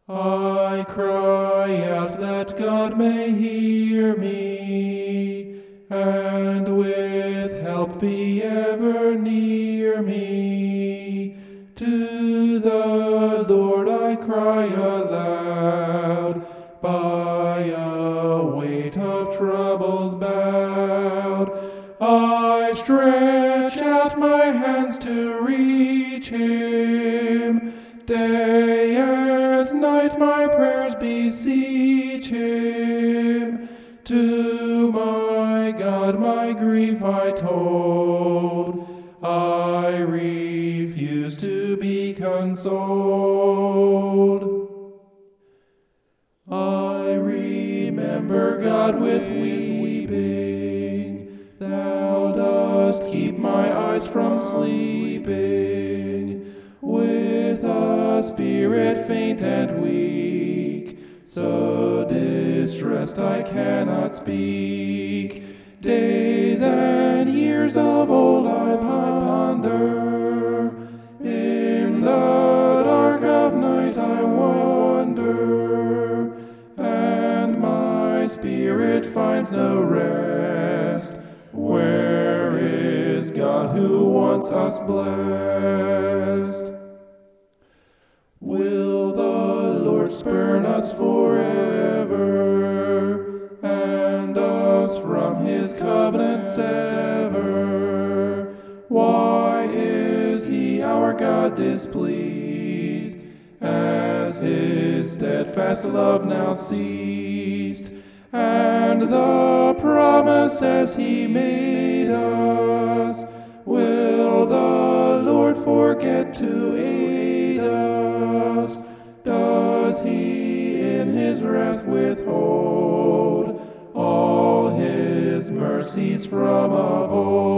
I cry out that God may hear me, and with help be ever near me. To the Lord I cry aloud, by a weight of troubles bowed. I stretch out my hands to reach Him, day and night my prayers beseech Him. To my God my grief I told, I refuse to be consoled. I remember, God, with weeping, Thou dost keep my eyes from sleeping. With a spirit faint and weak, so distressed I cannot speak. Days and years of old I ponder, in the dark of night I wander, and my spirit finds no rest. Where is God who wants us blessed? Will the Lord spurn us forever, and us from His covenant sever? Why is He, our God, displeased, as His steadfast love now ceased, and the promises He made us? Will the Lord forget to aid us? Does He in His wrath withhold all His mercies from of old?